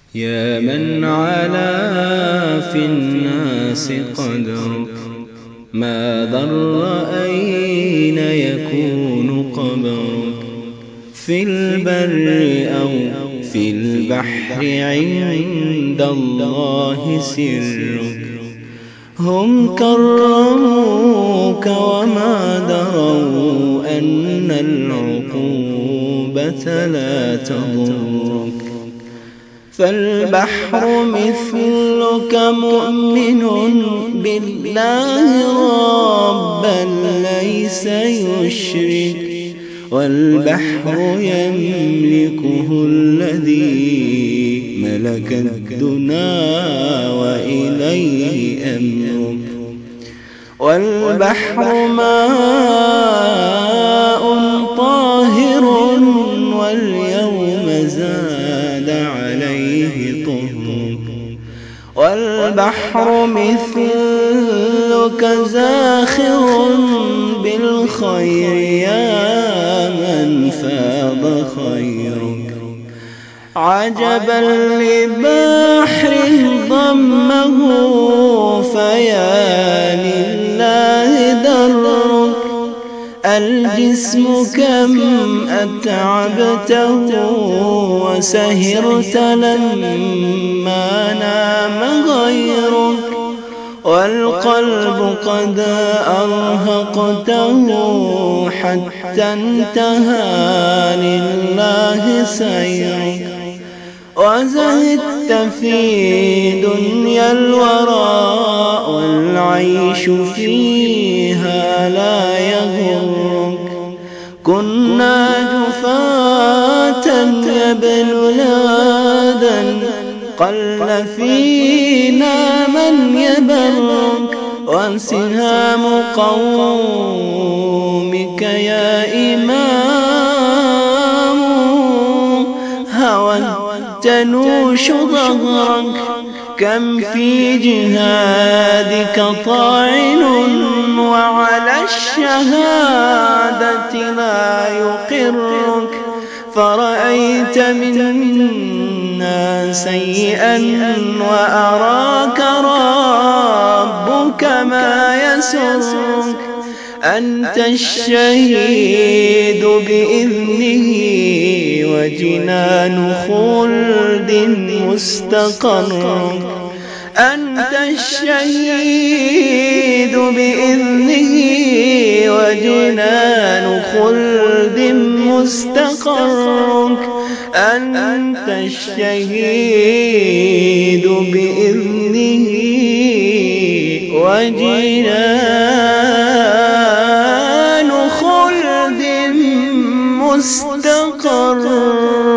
يا من علا في الناس قدرك، ما ضر أين يكون قبرك، في البر أو في البحر عند الله سرك. هم كرموك وما دروا أن العقوبة لا تضرك، فالبحر مثلك مؤمن بالله ربا ليس يشرك، والبحر يملكه الذي ملك الدنا وإليه أمرك. والبحر ماء طاهر واليوم زاد عليه طهرك، والبحر مثلك زاخر بالخير يا من فاض خيرك. عجبا لبحر ضمه فيا لله درك، الجسم كم أتعبته وسهرت لما نام غيرك، والقلب قد أرهقته حتى انتهى لله سيرك. وزهدت في دنيا الورى والعيش فيها لا يغرك، كنا جفاة يبن لادا قل فينا من يبرك، وسهام قومك يا إمام هوى تنوش ظهرك، كم في جهادك طاعن وعلى الشهادة لا يقرك، فرأيت منا سيئا وأراك ربك ما يسرك، أنت الشهيد بإذنه وجنان خلد مستقرك، أنت الشهيد بإذنه وجنان خلد مستقرك، أنت الشهيد بإذنه وجنان خلد مستقر.